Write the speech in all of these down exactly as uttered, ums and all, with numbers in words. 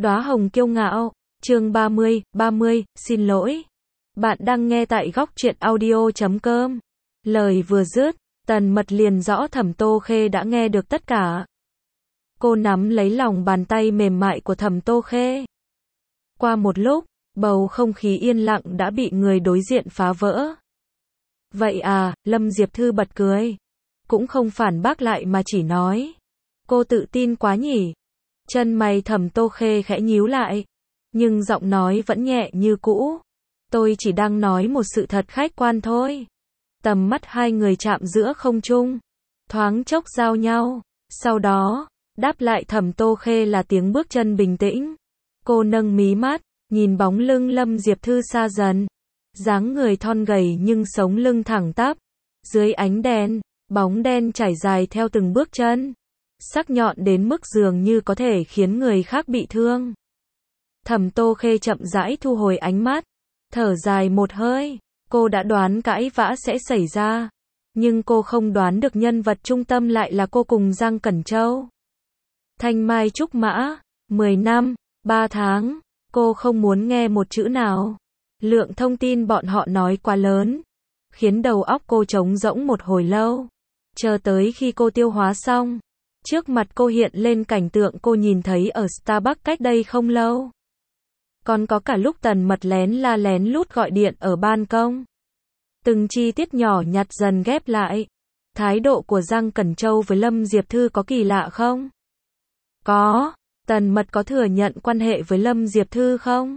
Đóa hồng kiêu ngạo, chương ba mươi, ba mươi, xin lỗi. Bạn đang nghe tại góc truyện audio chấm com. Lời vừa dứt, Tần Mật liền rõ Thẩm Tô Khê đã nghe được tất cả. Cô nắm lấy lòng bàn tay mềm mại của Thẩm Tô Khê. Qua một lúc, bầu không khí yên lặng đã bị người đối diện phá vỡ. Vậy à, Lâm Diệp Thư bật cười. Cũng không phản bác lại mà chỉ nói. Cô tự tin quá nhỉ. Chân mày Thẩm Tô Khê khẽ nhíu lại. Nhưng giọng nói vẫn nhẹ như cũ. Tôi chỉ đang nói một sự thật khách quan thôi. Tầm mắt hai người chạm giữa không trung. Thoáng chốc giao nhau. Sau đó, đáp lại Thẩm Tô Khê là tiếng bước chân bình tĩnh. Cô nâng mí mắt, nhìn bóng lưng Lâm Diệp Thư xa dần. Dáng người thon gầy nhưng sống lưng thẳng tắp. Dưới ánh đèn, bóng đen trải dài theo từng bước chân. Sắc nhọn đến mức dường như có thể khiến người khác bị thương. Thẩm Tô Khê chậm rãi thu hồi ánh mắt. Thở dài một hơi. Cô đã đoán cãi vã sẽ xảy ra. Nhưng cô không đoán được nhân vật trung tâm lại là cô cùng Giang Cẩn Châu. Thanh Mai Trúc Mã, mười năm, ba tháng. Cô không muốn nghe một chữ nào. Lượng thông tin bọn họ nói quá lớn. Khiến đầu óc cô trống rỗng một hồi lâu. Chờ tới khi cô tiêu hóa xong. Trước mặt cô hiện lên cảnh tượng cô nhìn thấy ở Starbucks cách đây không lâu. Còn có cả lúc Tần Mật lén la lén lút gọi điện ở ban công. Từng chi tiết nhỏ nhặt dần ghép lại. Thái độ của Giang Cẩn Châu với Lâm Diệp Thư có kỳ lạ không? Có. Tần Mật có thừa nhận quan hệ với Lâm Diệp Thư không?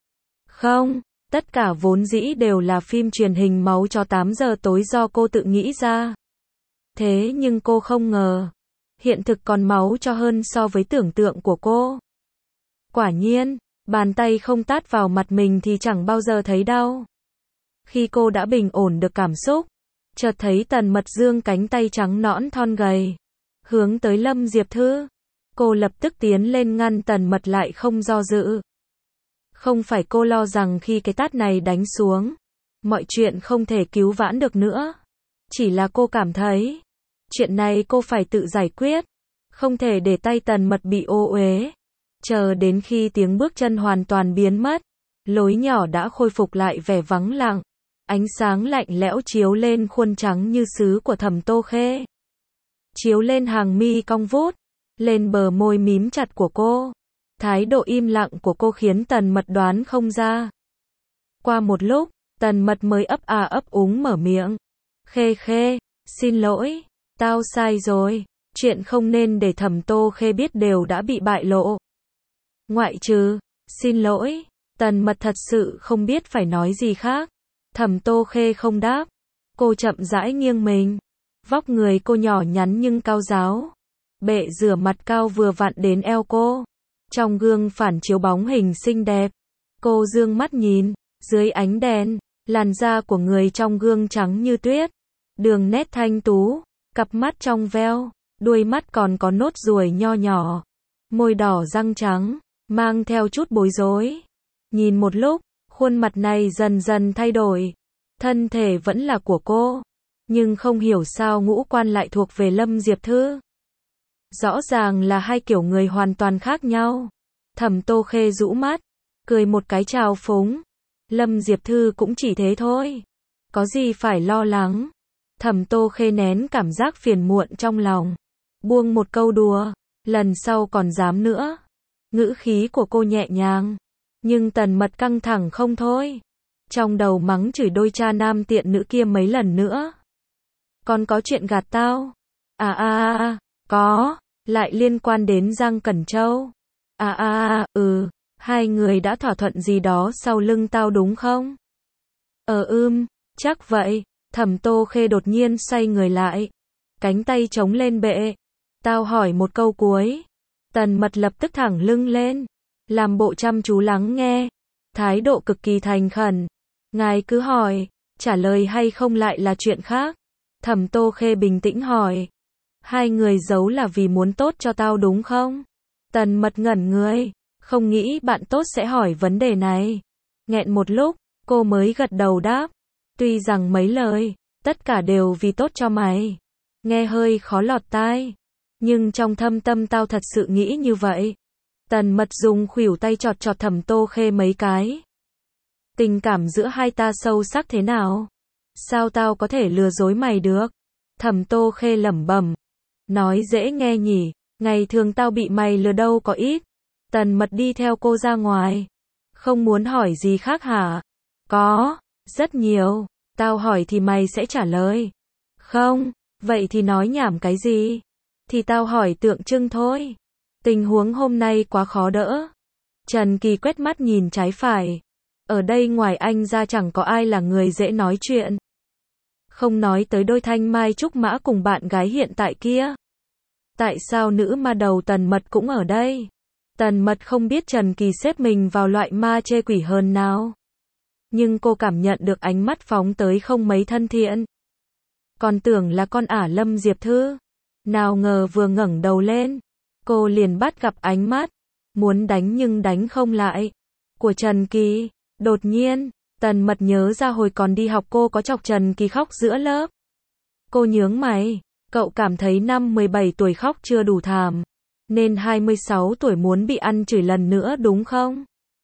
Không. Tất cả vốn dĩ đều là phim truyền hình máu cho tám giờ tối do cô tự nghĩ ra. Thế nhưng cô không ngờ. Hiện thực còn máu cho hơn so với tưởng tượng của cô. Quả nhiên, bàn tay không tát vào mặt mình thì chẳng bao giờ thấy đau. Khi cô đã bình ổn được cảm xúc, chợt thấy Tần Mật giương cánh tay trắng nõn thon gầy, hướng tới Lâm Diệp Thư. Cô lập tức tiến lên ngăn Tần Mật lại không do dự. Không phải cô lo rằng khi cái tát này đánh xuống, mọi chuyện không thể cứu vãn được nữa. Chỉ là cô cảm thấy, chuyện này cô phải tự giải quyết. Không thể để tay Tần Mật bị ô uế. Chờ đến khi tiếng bước chân hoàn toàn biến mất, lối nhỏ đã khôi phục lại vẻ vắng lặng. Ánh sáng lạnh lẽo chiếu lên khuôn trắng như sứ của Thẩm Tô Khê. Chiếu lên hàng mi cong vút, lên bờ môi mím chặt của cô. Thái độ im lặng của cô khiến Tần Mật đoán không ra. Qua một lúc, Tần Mật mới ấp à ấp úng mở miệng. Khê Khê, xin lỗi, tao sai rồi. Chuyện không nên để Thẩm Tô Khê biết đều đã bị bại lộ. Ngoại trừ, xin lỗi, Tần Mật thật sự không biết phải nói gì khác. Thẩm Tô Khê không đáp. Cô chậm rãi nghiêng mình. Vóc người cô nhỏ nhắn nhưng cao ráo. Bệ rửa mặt cao vừa vặn đến eo cô. Trong gương phản chiếu bóng hình xinh đẹp. Cô dương mắt nhìn, dưới ánh đèn, làn da của người trong gương trắng như tuyết. Đường nét thanh tú, cặp mắt trong veo, đuôi mắt còn có nốt ruồi nho nhỏ. Môi đỏ răng trắng, mang theo chút bối rối. Nhìn một lúc, khuôn mặt này dần dần thay đổi. Thân thể vẫn là của cô. Nhưng không hiểu sao ngũ quan lại thuộc về Lâm Diệp Thư. Rõ ràng là hai kiểu người hoàn toàn khác nhau. Thẩm Tô Khê rũ mắt, cười một cái trào phúng. Lâm Diệp Thư cũng chỉ thế thôi. Có gì phải lo lắng. Thẩm Tô Khê nén cảm giác phiền muộn trong lòng. Buông một câu đùa. Lần sau còn dám nữa. Ngữ khí của cô nhẹ nhàng. Nhưng Tần Mật căng thẳng không thôi. Trong đầu mắng chửi đôi cha nam tiện nữ kia mấy lần nữa. Còn có chuyện gạt tao. À à à, có. Lại liên quan đến Giang Cẩn Châu. À à à, ừ. Hai người đã thỏa thuận gì đó sau lưng tao đúng không? Ờ ưm, chắc vậy. Thẩm Tô Khê đột nhiên xoay người lại. Cánh tay chống lên bệ. Tao hỏi một câu cuối. Tần Mật lập tức thẳng lưng lên. Làm bộ chăm chú lắng nghe. Thái độ cực kỳ thành khẩn. Ngài cứ hỏi. Trả lời hay không lại là chuyện khác. Thẩm Tô Khê bình tĩnh hỏi. Hai người giấu là vì muốn tốt cho tao đúng không? Tần Mật ngẩn người. Không nghĩ bạn tốt sẽ hỏi vấn đề này. Nghẹn một lúc, cô mới gật đầu đáp. Tuy rằng mấy lời, tất cả đều vì tốt cho mày. Nghe hơi khó lọt tai. Nhưng trong thâm tâm tao thật sự nghĩ như vậy. Tần Mật dùng khuỷu tay chọt chọt Thẩm Tô Khê mấy cái. Tình cảm giữa hai ta sâu sắc thế nào? Sao tao có thể lừa dối mày được? Thẩm Tô Khê lẩm bẩm. Nói dễ nghe nhỉ, ngày thường tao bị mày lừa đâu có ít. Tần Mật đi theo cô ra ngoài. Không muốn hỏi gì khác hả? Có, rất nhiều. Tao hỏi thì mày sẽ trả lời. Không, vậy thì nói nhảm cái gì? Thì tao hỏi tượng trưng thôi. Tình huống hôm nay quá khó đỡ. Trần Kỳ quét mắt nhìn trái phải. Ở đây ngoài anh ra chẳng có ai là người dễ nói chuyện. Không nói tới đôi thanh mai trúc mã cùng bạn gái hiện tại kia. Tại sao nữ ma đầu Tần Mật cũng ở đây? Tần Mật không biết Trần Kỳ xếp mình vào loại ma chê quỷ hơn nào. Nhưng cô cảm nhận được ánh mắt phóng tới không mấy thân thiện. Còn tưởng là con ả Lâm Diệp Thư. Nào ngờ vừa ngẩng đầu lên, cô liền bắt gặp ánh mắt, muốn đánh nhưng đánh không lại, của Trần Kỳ. Đột nhiên, Tần Mật nhớ ra hồi còn đi học cô có chọc Trần Kỳ khóc giữa lớp. Cô nhướng mày, cậu cảm thấy năm mười bảy tuổi khóc chưa đủ thảm, nên hai mươi sáu tuổi muốn bị ăn chửi lần nữa đúng không?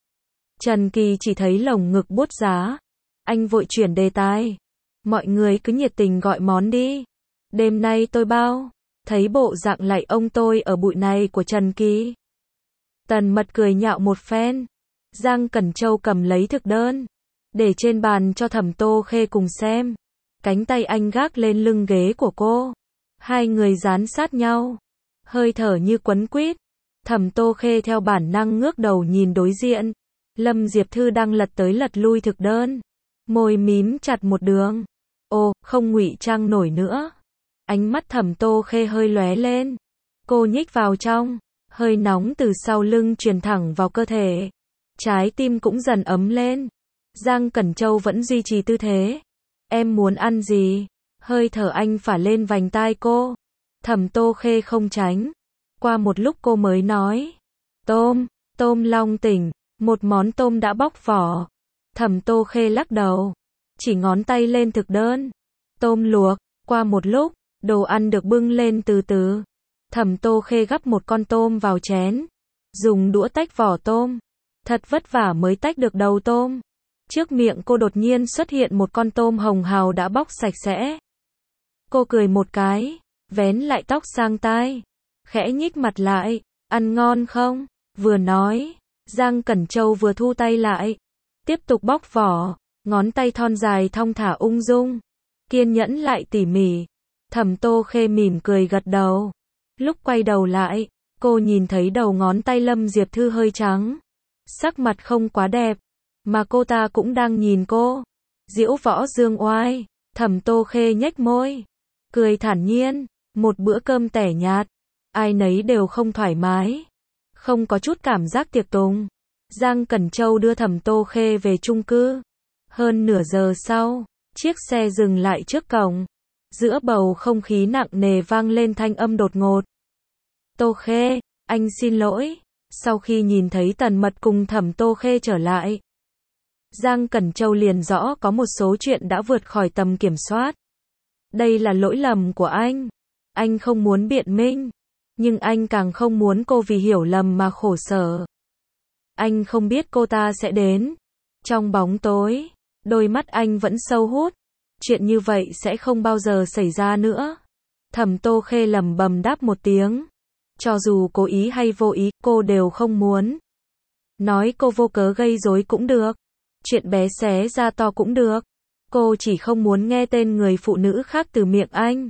Trần Kỳ chỉ thấy lồng ngực buốt giá. Anh vội chuyển đề tài. Mọi người cứ nhiệt tình gọi món đi. Đêm nay tôi bao. Thấy bộ dạng lạy ông tôi ở bụi này của Trần Kỳ. Tần Mật cười nhạo một phen. Giang Cẩn Châu cầm lấy thực đơn, để trên bàn cho Thẩm Tô Khê cùng xem. Cánh tay anh gác lên lưng ghế của cô. Hai người dán sát nhau. Hơi thở như quấn quýt. Thẩm Tô Khê theo bản năng ngước đầu nhìn đối diện. Lâm Diệp Thư đang lật tới lật lui thực đơn. Môi mím chặt một đường. Ồ, không ngụy trang nổi nữa. Ánh mắt Thẩm Tô Khê hơi lóe lên. Cô nhích vào trong. Hơi nóng từ sau lưng truyền thẳng vào cơ thể. Trái tim cũng dần ấm lên. Giang Cẩn Châu vẫn duy trì tư thế. Em muốn ăn gì? Hơi thở anh phả lên vành tai cô. Thẩm Tô Khê không tránh. Qua một lúc cô mới nói. Tôm, tôm long tỉnh. Một món tôm đã bóc vỏ. Thẩm Tô Khê lắc đầu. Chỉ ngón tay lên thực đơn. Tôm luộc. Qua một lúc, đồ ăn được bưng lên từ từ. Thẩm Tô Khê gắp một con tôm vào chén. Dùng đũa tách vỏ tôm. Thật vất vả mới tách được đầu tôm. Trước miệng cô đột nhiên xuất hiện một con tôm hồng hào đã bóc sạch sẽ. Cô cười một cái, vén lại tóc sang tai. Khẽ nhích mặt lại. Ăn ngon không? Vừa nói, Giang Cẩn Châu vừa thu tay lại. Tiếp tục bóc vỏ. Ngón tay thon dài thong thả ung dung. Kiên nhẫn lại tỉ mỉ. Thẩm Tô Khê mỉm cười gật đầu. Lúc quay đầu lại, cô nhìn thấy đầu ngón tay Lâm Diệp Thư hơi trắng. Sắc mặt không quá đẹp. Mà cô ta cũng đang nhìn cô. Diễu võ dương oai. Thẩm Tô Khê nhếch môi. Cười thản nhiên. Một bữa cơm tẻ nhạt. Ai nấy đều không thoải mái. Không có chút cảm giác tiệc tùng. Giang Cẩn Châu đưa Thẩm Tô Khê về chung cư. Hơn nửa giờ sau, chiếc xe dừng lại trước cổng. Giữa bầu không khí nặng nề vang lên thanh âm đột ngột. Tô Khê, anh xin lỗi. Sau khi nhìn thấy Tần Mật cùng Thẩm Tô Khê trở lại, Giang Cẩn Châu liền rõ có một số chuyện đã vượt khỏi tầm kiểm soát. Đây là lỗi lầm của anh. Anh không muốn biện minh. Nhưng anh càng không muốn cô vì hiểu lầm mà khổ sở. Anh không biết cô ta sẽ đến. Trong bóng tối, đôi mắt anh vẫn sâu hút. Chuyện như vậy sẽ không bao giờ xảy ra nữa. Thẩm Tô Khê lẩm bẩm đáp một tiếng. Cho dù cố ý hay vô ý, cô đều không muốn. Nói cô vô cớ gây rối cũng được. Chuyện bé xé ra to cũng được. Cô chỉ không muốn nghe tên người phụ nữ khác từ miệng anh.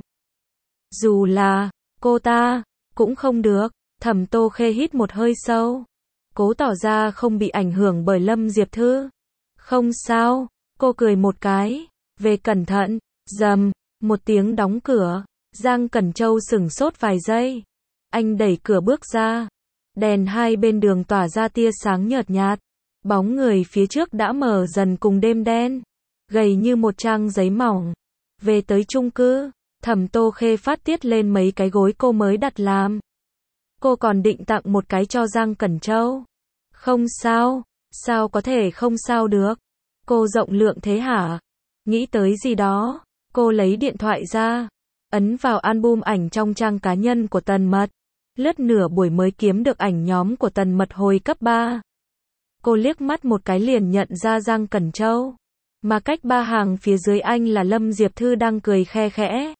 Dù là cô ta, cũng không được. Thẩm Tô Khê hít một hơi sâu. Cố tỏ ra không bị ảnh hưởng bởi Lâm Diệp Thư. Không sao, cô cười một cái. Về cẩn thận. Rầm, một tiếng đóng cửa. Giang Cẩn Châu sửng sốt vài giây. Anh đẩy cửa bước ra. Đèn hai bên đường tỏa ra tia sáng nhợt nhạt. Bóng người phía trước đã mở dần cùng đêm đen. Gầy như một trang giấy mỏng. Về tới chung cư, Thẩm Tô Khê phát tiết lên mấy cái gối cô mới đặt làm. Cô còn định tặng một cái cho Giang Cẩn Châu. Không sao, sao có thể không sao được. Cô rộng lượng thế hả? Nghĩ tới gì đó, cô lấy điện thoại ra. Ấn vào album ảnh trong trang cá nhân của Tần Mật. Lướt nửa buổi mới kiếm được ảnh nhóm của Tần Mật hồi cấp ba. Cô liếc mắt một cái liền nhận ra Giang Cẩn Châu. Mà cách ba hàng phía dưới anh là Lâm Diệp Thư đang cười khe khẽ.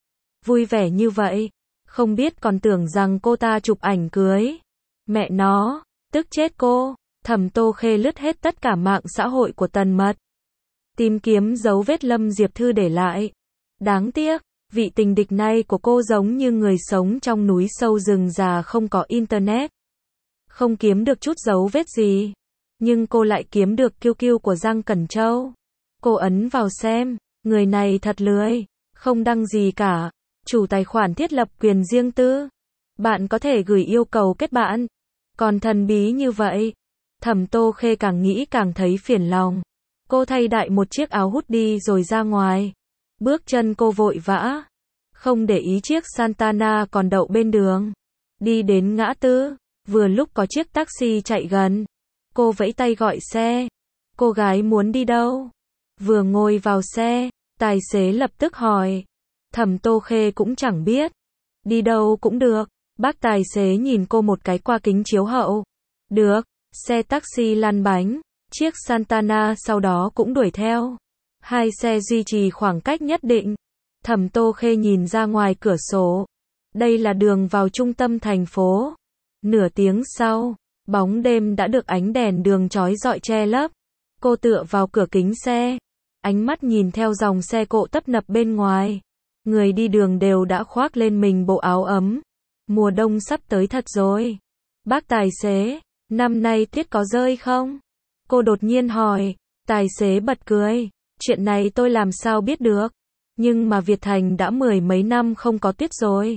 Vui vẻ như vậy. Không biết còn tưởng rằng cô ta chụp ảnh cưới. Mẹ nó, tức chết cô. Thẩm Tô Khê lướt hết tất cả mạng xã hội của Tần Mật. Tìm kiếm dấu vết Lâm Diệp Thư để lại. Đáng tiếc, vị tình địch này của cô giống như người sống trong núi sâu rừng già không có internet. Không kiếm được chút dấu vết gì. Nhưng cô lại kiếm được kiu kiu của Giang Cẩn Châu. Cô ấn vào xem, người này thật lười, không đăng gì cả. Chủ tài khoản thiết lập quyền riêng tư. Bạn có thể gửi yêu cầu kết bạn. Còn thần bí như vậy. Thẩm Tô Khê càng nghĩ càng thấy phiền lòng. Cô thay đại một chiếc áo hoodie rồi ra ngoài. Bước chân cô vội vã. Không để ý chiếc Santana còn đậu bên đường. Đi đến ngã tư. Vừa lúc có chiếc taxi chạy gần. Cô vẫy tay gọi xe. Cô gái muốn đi đâu? Vừa ngồi vào xe, tài xế lập tức hỏi. Thẩm Tô Khê cũng chẳng biết. Đi đâu cũng được. Bác tài xế nhìn cô một cái qua kính chiếu hậu. Được. Xe taxi lăn bánh. Chiếc Santana sau đó cũng đuổi theo. Hai xe duy trì khoảng cách nhất định. Thẩm Tô Khê nhìn ra ngoài cửa sổ. Đây là đường vào trung tâm thành phố. Nửa tiếng sau, bóng đêm đã được ánh đèn đường chói rọi che lấp. Cô tựa vào cửa kính xe. Ánh mắt nhìn theo dòng xe cộ tấp nập bên ngoài. Người đi đường đều đã khoác lên mình bộ áo ấm. Mùa đông sắp tới thật rồi. Bác tài xế, năm nay tuyết có rơi không? Cô đột nhiên hỏi. Tài xế bật cười. Chuyện này tôi làm sao biết được. Nhưng mà Việt Thành đã mười mấy năm không có tuyết rồi.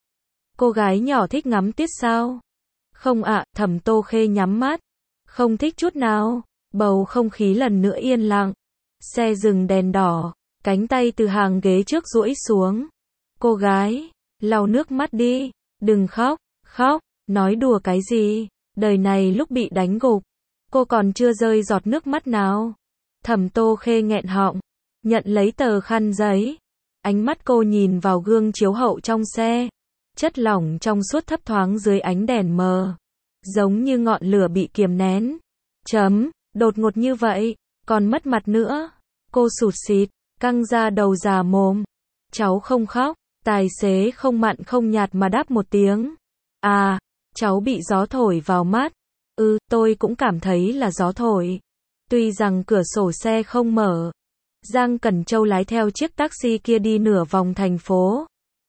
Cô gái nhỏ thích ngắm tuyết sao? Không ạ, à, Thẩm Tô Khê nhắm mắt. Không thích chút nào. Bầu không khí lần nữa yên lặng. Xe dừng đèn đỏ. Cánh tay từ hàng ghế trước duỗi xuống. Cô gái, lau nước mắt đi. Đừng khóc, khóc, nói đùa cái gì. Đời này lúc bị đánh gục. Cô còn chưa rơi giọt nước mắt nào. Thẩm Tô Khê nghẹn họng. Nhận lấy tờ khăn giấy. Ánh mắt cô nhìn vào gương chiếu hậu trong xe. Chất lỏng trong suốt thấp thoáng dưới ánh đèn mờ. Giống như ngọn lửa bị kiềm nén. Chấm, đột ngột như vậy. Còn mất mặt nữa. Cô sụt sịt, căng ra đầu già mồm. Cháu không khóc. Tài xế không mặn không nhạt mà đáp một tiếng. À, cháu bị gió thổi vào mắt. Ừ, tôi cũng cảm thấy là gió thổi. Tuy rằng cửa sổ xe không mở. Giang Cẩn Châu lái theo chiếc taxi kia đi nửa vòng thành phố.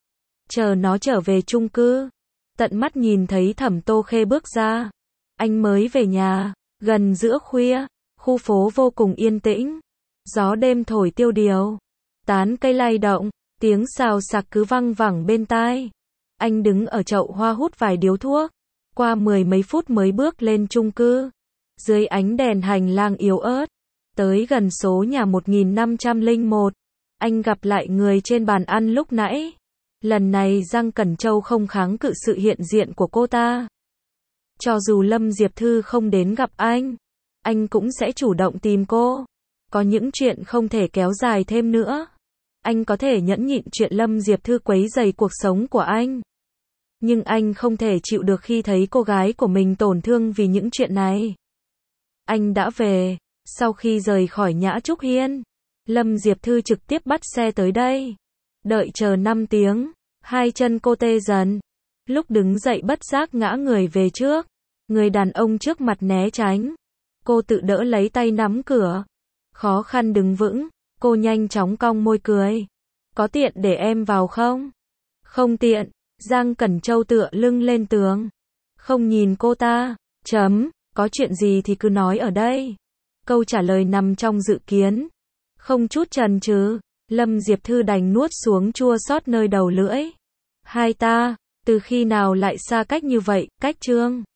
Chờ nó trở về chung cư. Tận mắt nhìn thấy Thẩm Tô Khê bước ra. Anh mới về nhà. Gần giữa khuya. Khu phố vô cùng yên tĩnh. Gió đêm thổi tiêu điều. Tán cây lay động. Tiếng xào xạc cứ văng vẳng bên tai. Anh đứng ở chậu hoa hút vài điếu thuốc. Qua mười mấy phút mới bước lên chung cư. Dưới ánh đèn hành lang yếu ớt. Tới gần số nhà một nghìn năm trăm lẻ một. Anh gặp lại người trên bàn ăn lúc nãy. Lần này Giang Cẩn Châu không kháng cự sự hiện diện của cô ta. Cho dù Lâm Diệp Thư không đến gặp anh, anh cũng sẽ chủ động tìm cô. Có những chuyện không thể kéo dài thêm nữa. Anh có thể nhẫn nhịn chuyện Lâm Diệp Thư quấy rầy cuộc sống của anh. Nhưng anh không thể chịu được khi thấy cô gái của mình tổn thương vì những chuyện này. Anh đã về. Sau khi rời khỏi Nhã Trúc Hiên, Lâm Diệp Thư trực tiếp bắt xe tới đây. Đợi chờ năm tiếng, hai chân cô tê dần. Lúc đứng dậy bất giác ngã người về trước. Người đàn ông trước mặt né tránh. Cô tự đỡ lấy tay nắm cửa. Khó khăn đứng vững, cô nhanh chóng cong môi cười. Có tiện để em vào không? Không tiện. Giang Cẩn Châu tựa lưng lên tường. Không nhìn cô ta. Chấm, có chuyện gì thì cứ nói ở đây. Câu trả lời nằm trong dự kiến. Không chút chần chừ, Lâm Diệp Thư đành nuốt xuống chua xót nơi đầu lưỡi. Hai ta, từ khi nào lại xa cách như vậy, cách Trương?